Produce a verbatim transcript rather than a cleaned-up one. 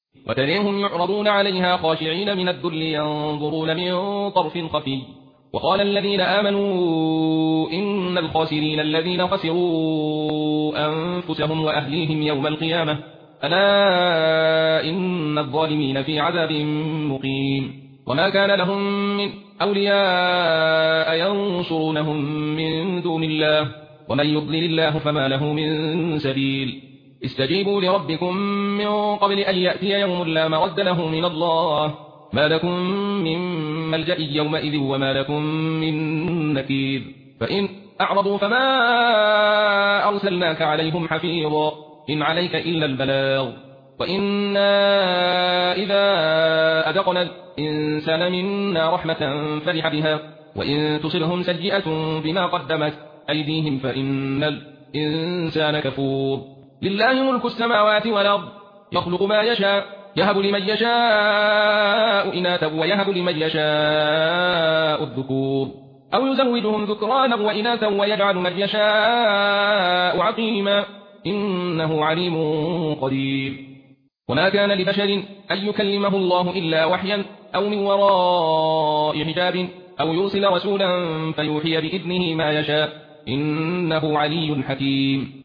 وتريهم يعرضون عليها خاشعين من الذل ينظرون من طرف خفي. وقال الذين آمنوا إن الخاسرين الذين خسروا أنفسهم وأهليهم يوم القيامة ألا إن الظالمين في عذاب مقيم. وما كان لهم من أولياء ينصرونهم من دون الله ومن يضلل الله فما له من سبيل. استجيبوا لربكم من قبل أن يأتي يوم لا مرد له من الله ما لكم من ملجأ يومئذ وما لكم من نكير. فإن أعرضوا فما أرسلناك عليهم حفيظا إن عليك إلا البلاغ وإنا إذا أذقنا الإنسان منا رحمة فرح بها وإن تصلهم سيئة بما قدمت أيديهم فإن الإنسان كفور. لله ملك السماوات والأرض يخلق ما يشاء يهب لمن يشاء إناثا ويهب لمن يشاء الذكور أو يزوجهم ذكرانا وإناثا ويجعل من يشاء عقيما إنه عليم قدير. وما كان لبشر أن يكلمه الله إلا وحيا أو من وراء حجاب أو يرسل رسولا فيوحي بإذنه ما يشاء إنه علي حكيم.